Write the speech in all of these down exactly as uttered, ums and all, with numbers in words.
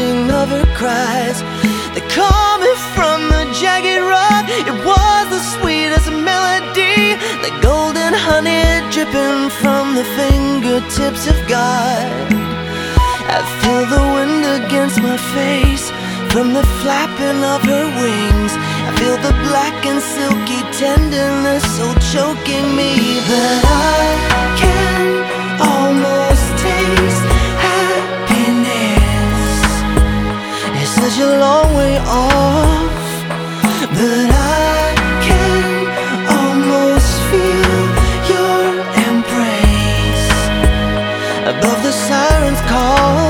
screeching of her cries. They call me from the jagged rock. It was the sweetest melody, like golden honey dripping from the fingertips of God. I feel the wind against my face from the flapping of her wings. I feel the black and silky tenderness so choking me, but I can almost taste happiness. It's such a long way off, but I can almost feel your embrace above the siren's call.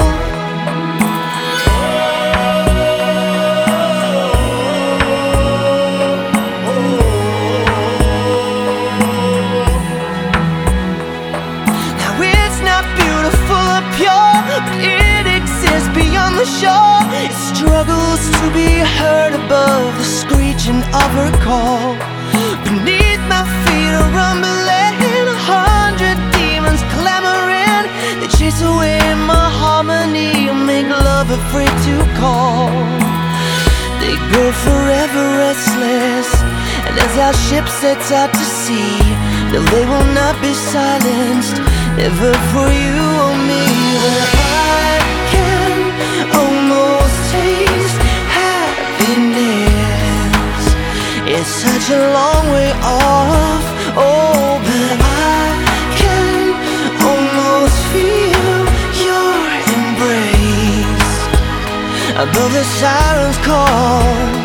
Shore. It struggles to be heard above the screeching of her call. Beneath my feet are rumbling a hundred demons clamoring. They chase away my harmony and make love afraid to call. They grow forever restless, and as our ship sets out to sea, no, they will not be silenced, never for you or me. But I can almost taste happiness. It's such a long way off, oh, but I can almost feel your embrace above the siren's call.